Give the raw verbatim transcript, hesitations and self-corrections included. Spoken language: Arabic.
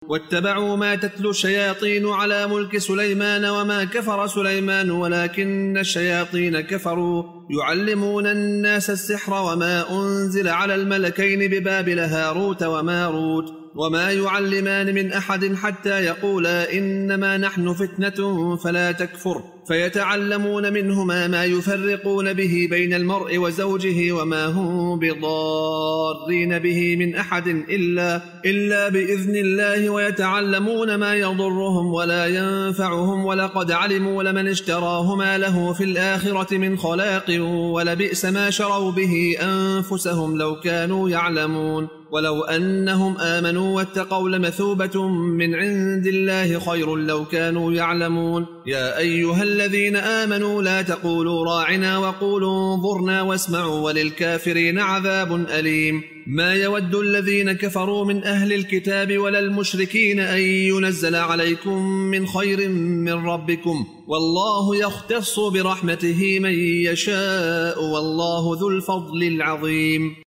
واتبعوا ما تتلو الشياطين على ملك سليمان وما كفر سليمان ولكن الشياطين كفروا يعلمون الناس السحر وما أنزل على الملكين ببابل هاروت وماروت وما يعلمان من أحد حتى يقولا إنما نحن فتنة فلا تكفر فيتعلمون منهما ما يفرقون به بين المرء وزوجه وما هم بضارين به من أحد إلا, إلا بإذن الله ويتعلمون ما يضرهم ولا ينفعهم ولقد علموا لمن اشتراه ما له في الآخرة من خلاق ولبئس ما شروا به أنفسهم لو كانوا يعلمون ولو أنهم آمنوا واتقوا لمثوبة من عند الله خير لو كانوا يعلمون يا أيها الذين آمنوا لا تقولوا راعنا وقولوا انظرنا واسمعوا وللكافرين عذاب أليم ما يود الذين كفروا من أهل الكتاب ولا المشركين أن ينزل عليكم من خير من ربكم والله يختص برحمته من يشاء والله ذو الفضل العظيم